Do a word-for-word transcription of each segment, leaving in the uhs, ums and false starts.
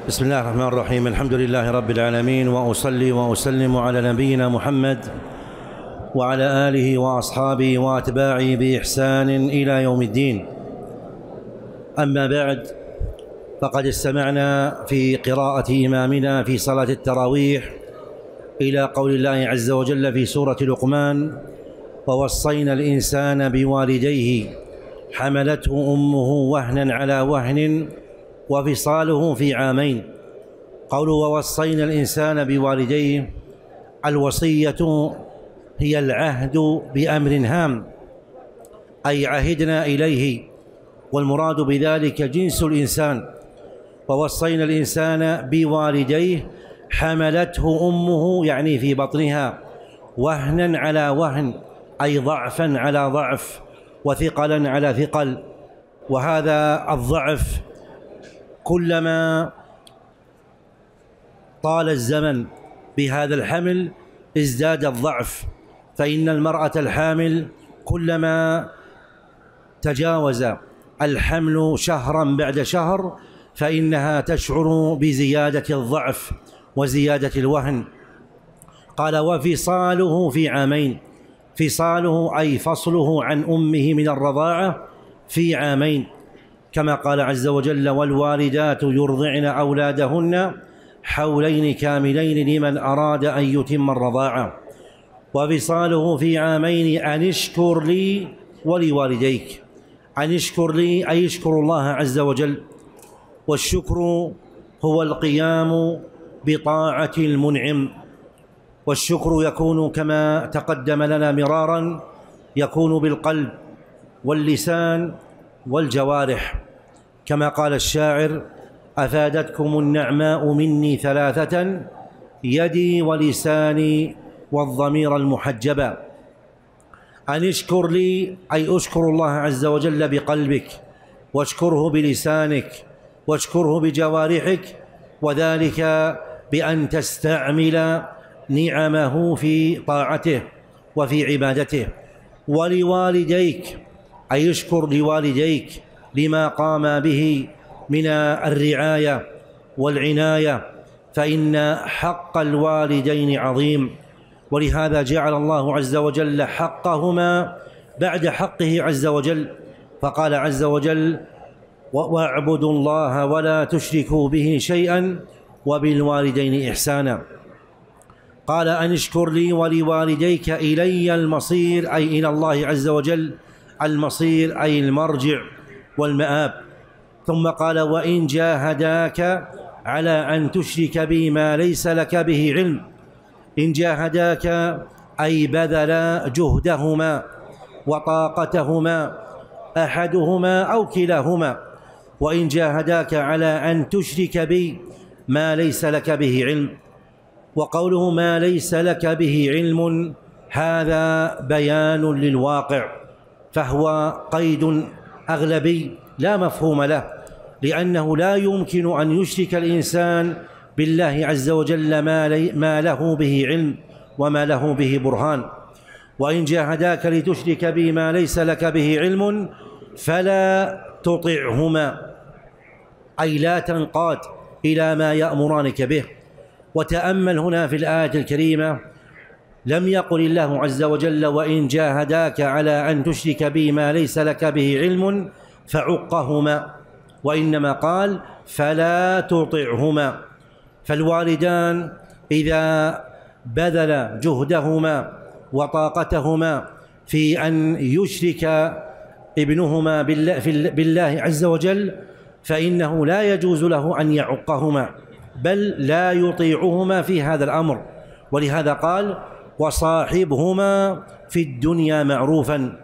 بسم الله الرحمن الرحيم. الحمد لله رب العالمين، وأصلي وأسلم على نبينا محمد وعلى آله وأصحابه وأتباعه بإحسان إلى يوم الدين. أما بعد، فقد استمعنا في قراءة إمامنا في صلاة التراويح إلى قول الله عز وجل في سورة لقمان: ووصينا الإنسان بوالديه حملته أمه وهنا على وهن وفصاله في عامين. قولوا ووصينا الإنسان بوالديه، الوصية هي العهد بأمر هام، أي عهدنا إليه، والمراد بذلك جنس الإنسان. ووصينا الإنسان بوالديه حملته أمه، يعني في بطنها، وهنا على وهن، أي ضعفا على ضعف وثقلا على ثقل. وهذا الضعف كلما طال الزمن بهذا الحمل ازداد الضعف، فإن المرأة الحامل كلما تجاوز الحمل شهرا بعد شهر فإنها تشعر بزيادة الضعف وزيادة الوهن. قال: وفصاله في عامين. فصاله أي فصله عن أمه من الرضاعة في عامين، كما قال عز وجل: والوالدات يرضعن أولادهن حولين كاملين لمن أراد أن يتم الرضاعة. وفصاله في عامين أن اشكر لي ولوالديك. أن اشكر لي أي اشكر الله عز وجل، والشكر هو القيام بطاعة المنعم. والشكر يكون كما تقدم لنا مرارا، يكون بالقلب واللسان والجوارح، كما قال الشاعر: أفادتكم النعماء مني ثلاثة، يدي ولساني والضمير المحجبا. أن اشكر لي أي أشكر الله عز وجل بقلبك، واشكره بلسانك، واشكره بجوارحك، وذلك بأن تستعمل نعمه في طاعته وفي عبادته. ولوالديك أي اشكر لوالديك لما قام به من الرعاية والعناية، فإن حق الوالدين عظيم، ولهذا جعل الله عز وجل حقهما بعد حقه عز وجل، فقال عز وجل: واعبدوا الله ولا تشركوا به شيئا وبالوالدين إحسانا. قال: أن اشكر لي ولوالديك إلي المصير، أي إلى الله عز وجل المصير، أي المرجع والمآب. ثم قال: وإن جاهداك على أن تشرك بي ما ليس لك به علم. إن جاهداك أي بذل جهدهما وطاقتهما، أحدهما أو كلاهما. وإن جاهداك على أن تشرك بي ما ليس لك به علم. وقوله ما ليس لك به علم هذا بيان للواقع، فهو قيد أغلبي لا مفهوم له، لأنه لا يمكن أن يشرك الإنسان بالله عز وجل ما له به علم وما له به برهان. وإن جاهداك لتشرك بي ما ليس لك به علم فلا تطعهما، أي لا تنقاد إلى ما يأمرانك به. وتأمل هنا في الآية الكريمة، لم يقل الله عز وجل: وإن جاهداك على أن تشرك بي ما ليس لك به علم فعقهما، وإنما قال: فلا تطعهما. فالوالدان إذا بذل جهدهما وطاقتهما في أن يشرك ابنهما بالله عز وجل فإنه لا يجوز له أن يعقهما، بل لا يطيعهما في هذا الأمر. ولهذا قال: وصاحبهما في الدنيا معروفا،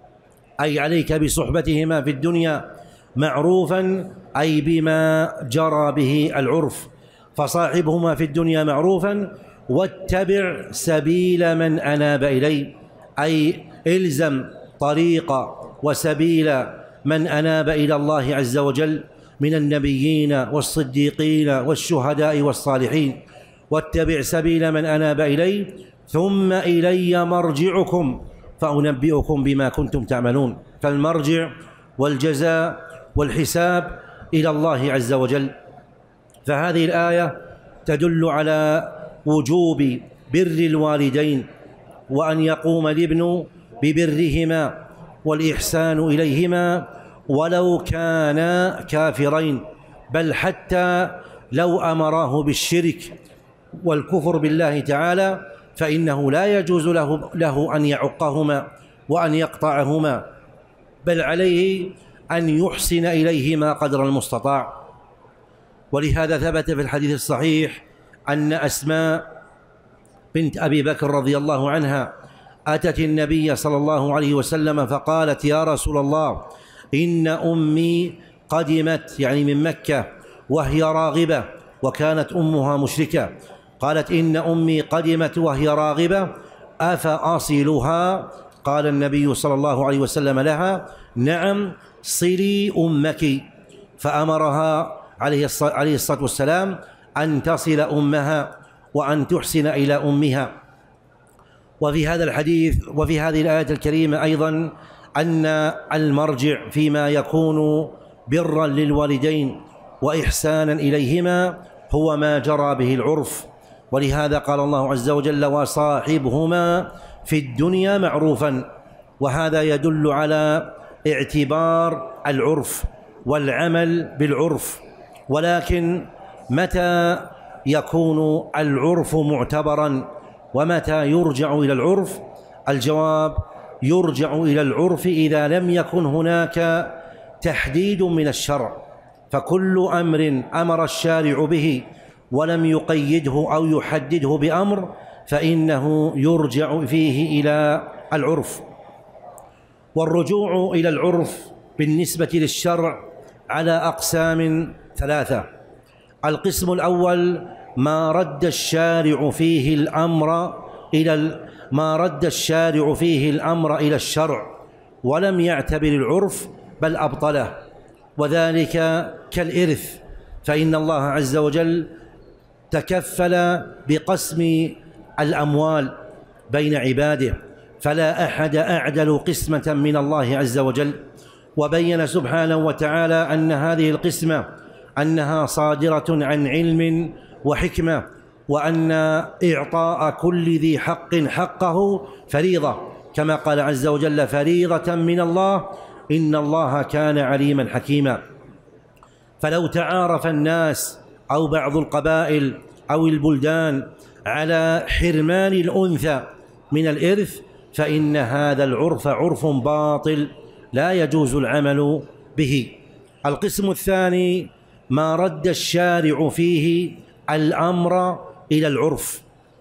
أي عليك بصحبتهما في الدنيا معروفا، أي بما جرى به العرف. فصاحبهما في الدنيا معروفا، واتبع سبيل من أناب إلي، أي إلزم طريق وسبيل من أناب إلى الله عز وجل من النبيين والصديقين والشهداء والصالحين. واتبع سبيل من أناب إلي ثم إلي مرجعكم فأنبئكم بما كنتم تعملون. فالمرجع والجزاء والحساب إلى الله عز وجل. فهذه الآية تدل على وجوب بر الوالدين، وأن يقوم الابن ببرهما والإحسان إليهما ولو كانا كافرين، بل حتى لو أمراه بالشرك والكفر بالله تعالى فإنه لا يجوز له, له أن يعقهما وأن يقطعهما، بل عليه أن يحسن إليهما قدر المستطاع. ولهذا ثبت في الحديث الصحيح أن أسماء بنت أبي بكر رضي الله عنها أتت النبي صلى الله عليه وسلم فقالت: يا رسول الله، إن أمي قدمت، يعني من مكة، وهي راغبة، وكانت أمها مشركة. قالت: إن أمي قدمت وهي راغبة أفأصلها؟ قال النبي صلى الله عليه وسلم لها: نعم، صلي أمك. فأمرها عليه الصلاة والسلام أن تصل أمها وأن تحسن إلى أمها. وفي هذا الحديث وفي هذه الآية الكريمة أيضا أن المرجع فيما يكون برا للوالدين وإحسانا إليهما هو ما جرى به العرف، ولهذا قال الله عز وجل: وصاحبهما في الدنيا معروفا. وهذا يدل على اعتبار العرف والعمل بالعرف. ولكن متى يكون العرف معتبرا ومتى يرجع إلى العرف؟ الجواب: يرجع إلى العرف إذا لم يكن هناك تحديد من الشرع، فكل أمر أمر الشارع به ولم يقيده أو يحدده بأمر فإنه يرجع فيه إلى العرف. والرجوع إلى العرف بالنسبة للشرع على أقسام ثلاثة. القسم الأول ما رد الشارع فيه الأمر إلى ما رد الشارع فيه الأمر إلى الشرع ولم يعتبر العرف بل أبطله، وذلك كالإرث، فإن الله عز وجل تكفل بقسم الأموال بين عباده، فلا أحد أعدل قسمة من الله عز وجل. وبين سبحانه وتعالى أن هذه القسمة أنها صادرة عن علم وحكمة، وأن إعطاء كل ذي حق حقه فريضة، كما قال عز وجل: فريضة من الله إن الله كان عليما حكيما. فلو تعارف الناس أو بعض القبائل أو البلدان على حرمان الأنثى من الإرث فإن هذا العرف عرف باطل لا يجوز العمل به. القسم الثاني ما رد الشارع فيه الأمر إلى العرف،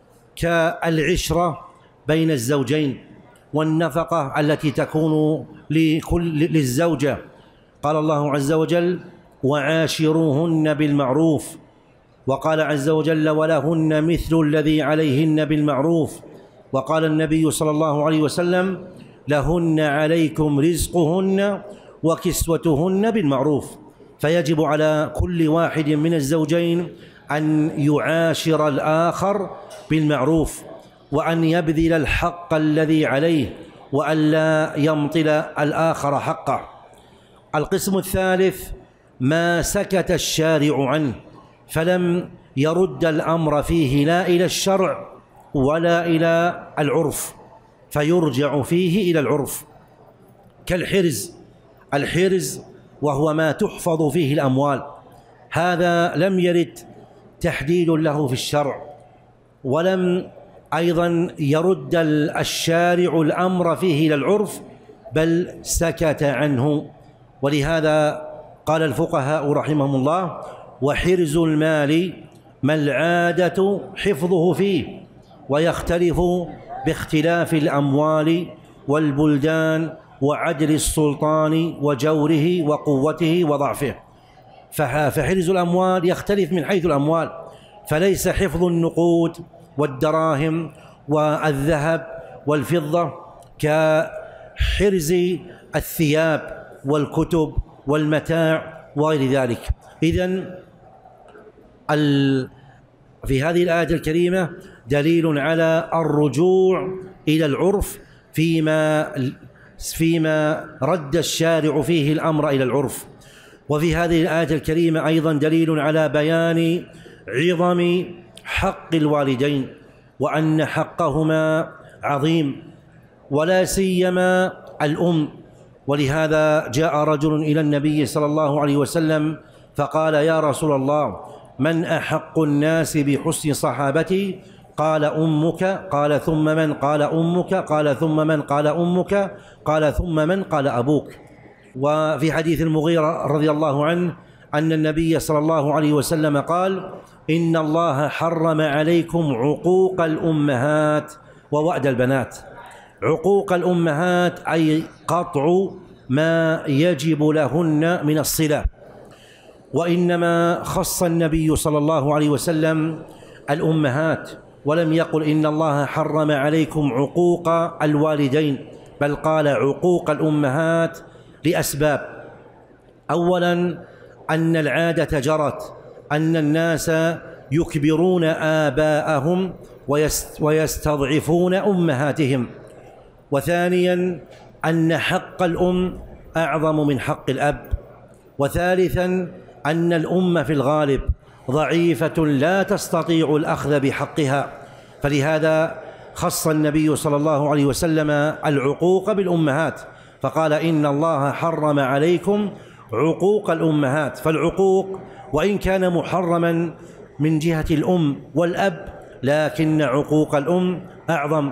كالعشرة بين الزوجين والنفقة التي تكون لكل للزوجة. قال الله عز وجل: وعاشروهن بالمعروف، وقال عز وجل: ولهن مثل الذي عليهن بالمعروف. وقال النبي صلى الله عليه وسلم: لهن عليكم رزقهن وكسوتهن بالمعروف. فيجب على كل واحد من الزوجين أن يعاشر الآخر بالمعروف، وأن يبذل الحق الذي عليه، وأن لا يمطل الآخر حقه. القسم الثالث ما سكت الشارع عنه فلم يرد الأمر فيه لا إلى الشرع ولا إلى العرف، فيرجع فيه إلى العرف، كالحرز. الحرز وهو ما تحفظ فيه الأموال، هذا لم يرد تحديد له في الشرع، ولم أيضا يرد الشارع الأمر فيه إلى العرف بل سكت عنه. ولهذا قال الفقهاء رحمهم الله: وحرز المال ما العادة حفظه فيه، ويختلف باختلاف الأموال والبلدان وعدل السلطان وجوره وقوته وضعفه. فحرز الأموال يختلف من حيث الأموال، فليس حفظ النقود والدراهم والذهب والفضة كحرز الثياب والكتب والمتاع وغير ذلك. إذن في هذه الآية الكريمة دليل على الرجوع إلى العرف فيما فيما رد الشارع فيه الأمر إلى العرف. وفي هذه الآية الكريمة أيضا دليل على بيان عظم حق الوالدين، وأن حقهما عظيم، ولا سيما الأم. ولهذا جاء رجل إلى النبي صلى الله عليه وسلم فقال: يا رسول الله، من أحق الناس بحسن صحابتي؟ قال: أمك. قال: ثم من؟ قال: أمك. قال: ثم من؟ قال: أمك. قال: ثم من؟ قال: أبوك. وفي حديث المغيرة رضي الله عنه أن النبي صلى الله عليه وسلم قال: إن الله حرم عليكم عقوق الأمهات ووأد البنات. عقوق الأمهات أي قطع ما يجب لهن من الصلة، وإنما خص النبي صلى الله عليه وسلم الأمهات، ولم يقل إن الله حرم عليكم عقوق الوالدين، بل قال عقوق الأمهات لأسباب. أولا، أن العادة جرت أن الناس يكبرون آباءهم ويستضعفون أمهاتهم. وثانيا، أن حق الأم أعظم من حق الأب. وثالثا، أن الأم في الغالب ضعيفة لا تستطيع الأخذ بحقها، فلهذا خص النبي صلى الله عليه وسلم العقوق بالأمهات، فقال: إن الله حرم عليكم عقوق الأمهات. فالعقوق وإن كان محرما من جهة الأم والأب، لكن عقوق الأم أعظم،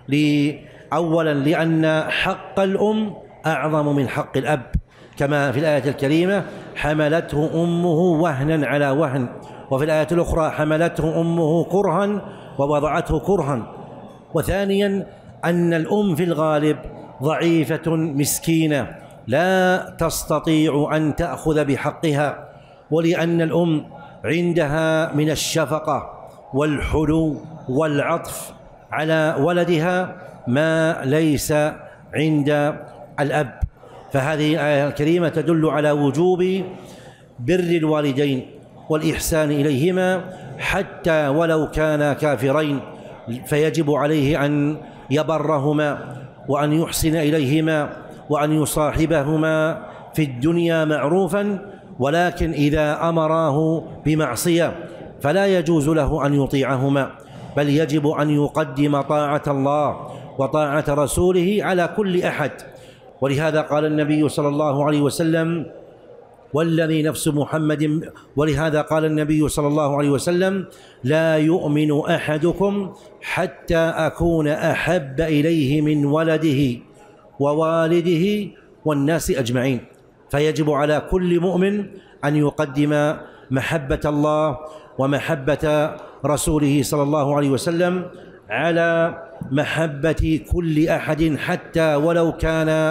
أولا لأن حق الأم أعظم من حق الأب، كما في الآية الكريمة: حملته أمه وهنا على وهن. وفي الآية الأخرى: حملته أمه كرها ووضعته كرها. وثانيا، أن الأم في الغالب ضعيفة مسكينة لا تستطيع أن تأخذ بحقها، ولأن الأم عندها من الشفقة والحلو والعطف على ولدها ما ليس عند الأب. فهذه الآية الكريمة تدل على وجوب بر الوالدين والإحسان إليهما حتى ولو كانا كافرين، فيجب عليه أن يبرهما وأن يحسن إليهما وأن يصاحبهما في الدنيا معروفا، ولكن إذا أمراه بمعصية فلا يجوز له أن يطيعهما، بل يجب أن يقدم طاعة الله وطاعة رسوله على كل أحد. ولهذا قال النبي صلى الله عليه وسلم: والذي نفس محمد ولهذا قال النبي صلى الله عليه وسلم: لا يؤمن أحدكم حتى أكون أحب إليه من ولده ووالده والناس أجمعين. فيجب على كل مؤمن أن يقدم محبة الله ومحبة رسوله صلى الله عليه وسلم على محبة كل أحد، حتى ولو كان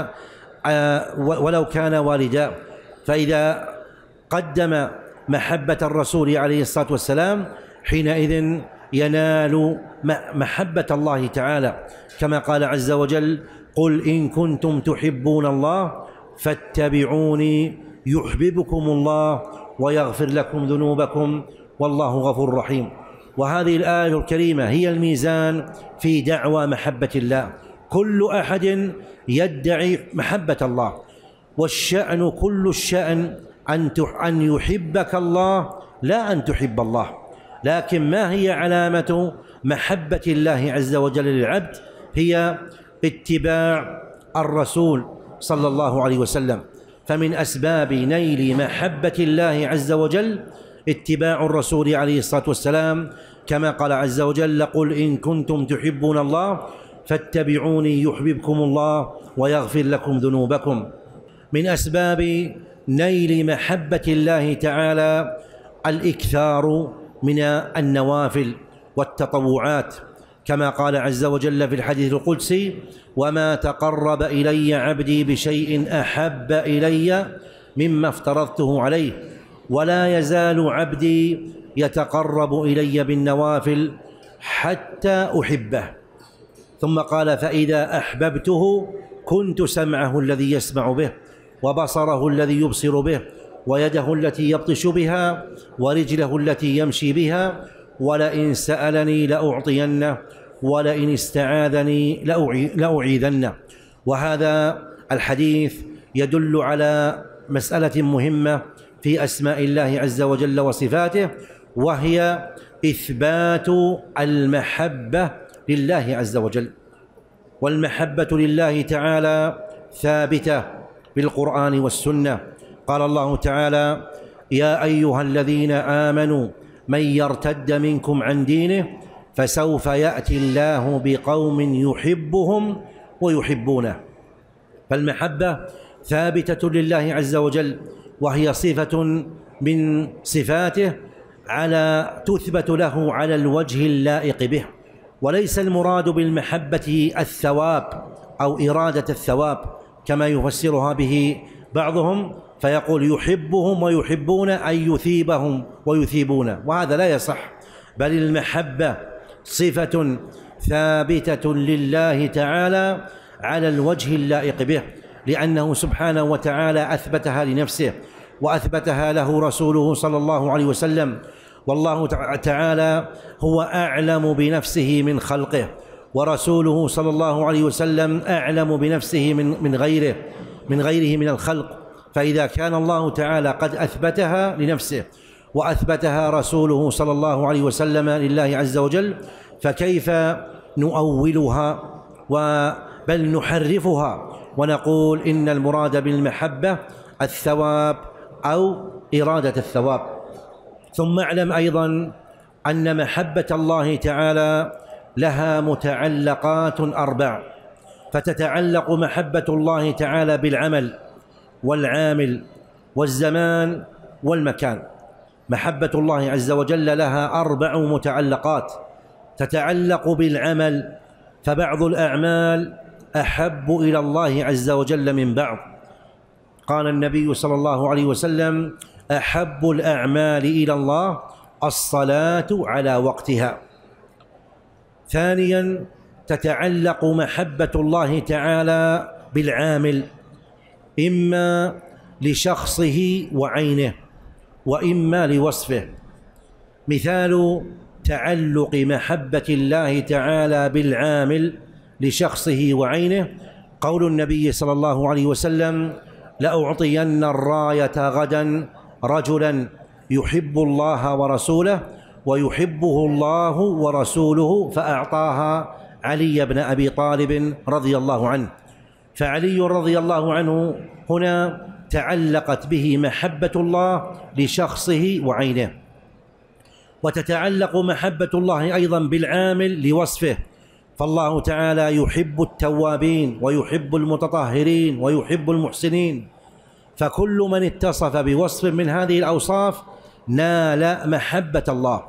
ولو كان والدا. فإذا قدم محبة الرسول عليه الصلاة والسلام حينئذ ينال محبة الله تعالى، كما قال عز وجل: قل إن كنتم تحبون الله فاتبعوني يحببكم الله ويغفر لكم ذنوبكم والله غفور رحيم. وهذه الآية الكريمة هي الميزان في دعوى محبة الله. كل أحد يدعي محبة الله، والشأن كل الشأن أن يحبك الله لا أن تحب الله. لكن ما هي علامة محبة الله عز وجل للعبد؟ هي اتباع الرسول صلى الله عليه وسلم. فمن أسباب نيل محبة الله عز وجل اتباع الرسول عليه الصلاة والسلام، كما قال عز وجل: قل إن كنتم تحبون الله فاتبعوني يحببكم الله ويغفر لكم ذنوبكم. من أسباب نيل محبة الله تعالى الإكثار من النوافل والتطوعات، كما قال عز وجل في الحديث القدسي: وما تقرب إلي عبدي بشيء أحب إلي مما افترضته عليه ولا يزال عبدي يتقرب إلي بالنوافل حتى أحبه. ثم قال: فإذا أحببته كنت سمعه الذي يسمع به وبصره الذي يبصر به ويده التي يبطش بها ورجله التي يمشي بها ولئن سألني لأعطينه ولئن استعاذني لأعيذنه. وهذا الحديث يدل على مسألة مهمة في أسماء الله عز وجل وصفاته، وهي إثبات المحبة لله عز وجل. والمحبة لله تعالى ثابتة بالقرآن والسنة. قال الله تعالى: يا أيها الذين آمنوا من يرتد منكم عن دينه فسوف يأتي الله بقوم يحبهم ويحبونه. فالمحبة ثابتة لله عز وجل، وهي صفة من صفاته على تثبت له على الوجه اللائق به، وليس المراد بالمحبة الثواب أو إرادة الثواب كما يفسرها به بعضهم، فيقول يحبهم ويحبون أي يثيبهم ويثيبون، وهذا لا يصح. بل المحبة صفة ثابتة لله تعالى على الوجه اللائق به، لأنه سبحانه وتعالى أثبتها لنفسه وأثبتها له رسوله صلى الله عليه وسلم. والله تعالى هو أعلم بنفسه من خلقه، ورسوله صلى الله عليه وسلم أعلم بنفسه من من غيره من غيره من الخلق. فإذا كان الله تعالى قد أثبتها لنفسه وأثبتها رسوله صلى الله عليه وسلم لله عز وجل، فكيف نؤولها بل نحرفها ونقول إن المراد بالمحبة الثواب أو إرادة الثواب؟ ثم اعلم أيضا أن محبة الله تعالى لها متعلقات أربع، فتتعلق محبة الله تعالى بالعمل والعامل والزمان والمكان. محبة الله عز وجل لها أربع متعلقات. تتعلق بالعمل، فبعض الأعمال أحب إلى الله عز وجل من بعض. قال النبي صلى الله عليه وسلم: أحب الأعمال إلى الله الصلاة على وقتها. ثانيا، تتعلق محبة الله تعالى بالعامل، إما لشخصه وعينه وإما لوصفه. مثال تعلق محبة الله تعالى بالعامل لشخصه وعينه قول النبي صلى الله عليه وسلم: لأعطين الراية غدا رجلا يحب الله ورسوله ويحبه الله ورسوله، فأعطاها علي بن أبي طالب رضي الله عنه. فعلي رضي الله عنه هنا تعلقت به محبة الله لشخصه وعينه. وتتعلق محبة الله أيضا بالعامل لوصفه، فالله تعالى يحب التوابين ويحب المتطهرين ويحب المحسنين، فكل من اتصف بوصف من هذه الأوصاف نال محبة الله.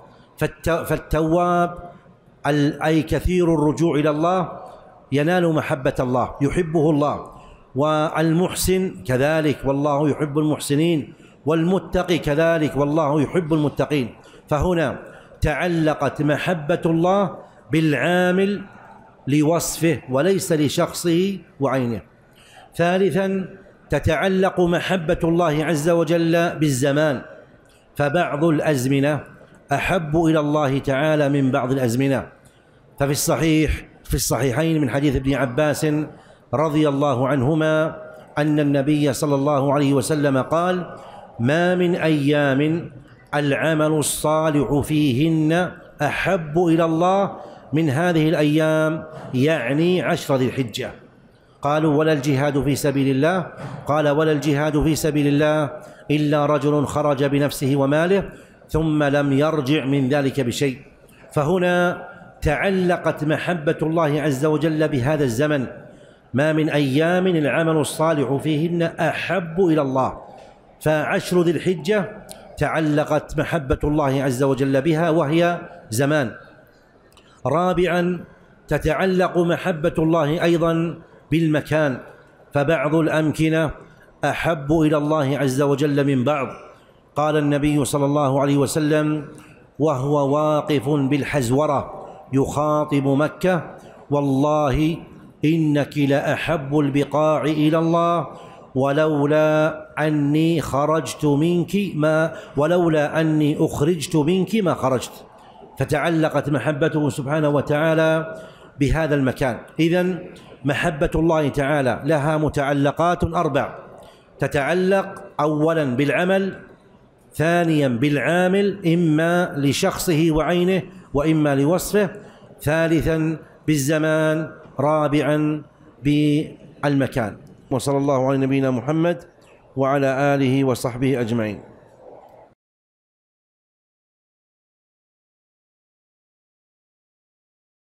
فالتواب أي كثير الرجوع إلى الله ينال محبة الله، يحبه الله. والمحسن كذلك والله يحب المحسنين، والمتقي كذلك والله يحب المتقين. فهنا تعلقت محبة الله بالعامل لوصفه وليس لشخصه وعينه. ثالثا، تتعلق محبة الله عز وجل بالزمان، فبعض الأزمنة أحب إلى الله تعالى من بعض الأزمنة. ففي الصحيح في الصحيحين من حديث ابن عباس رضي الله عنهما أن النبي صلى الله عليه وسلم قال: ما من أيام العمل الصالح فيهن أحب إلى الله من هذه الأيام، يعني عشر ذي الحجة. قالوا: ولا الجهاد في سبيل الله؟ قال: ولا الجهاد في سبيل الله إلا رجل خرج بنفسه وماله ثم لم يرجع من ذلك بشيء. فهنا تعلقت محبة الله عز وجل بهذا الزمن، ما من أيام العمل الصالح فيهن أحب إلى الله. فعشر ذي الحجة تعلقت محبة الله عز وجل بها وهي زمان. رابعا، تتعلق محبة الله أيضا بالمكان، فبعض الأمكنة أحب إلى الله عز وجل من بعض. قال النبي صلى الله عليه وسلم وهو واقف بالحزورة يخاطب مكة: والله إنك لأحب البقاع إلى الله ولولا أني خرجت منك ما ولولا أني أخرجت منك ما خرجت. فتعلقت محبته سبحانه وتعالى بهذا المكان. إذن محبة الله تعالى لها متعلقات أربع، تتعلق أولا بالعمل، ثانيا بالعامل إما لشخصه وعينه وإما لوصفه، ثالثا بالزمان، رابعا بالمكان. وصلى الله على نبينا محمد وعلى آله وصحبه أجمعين.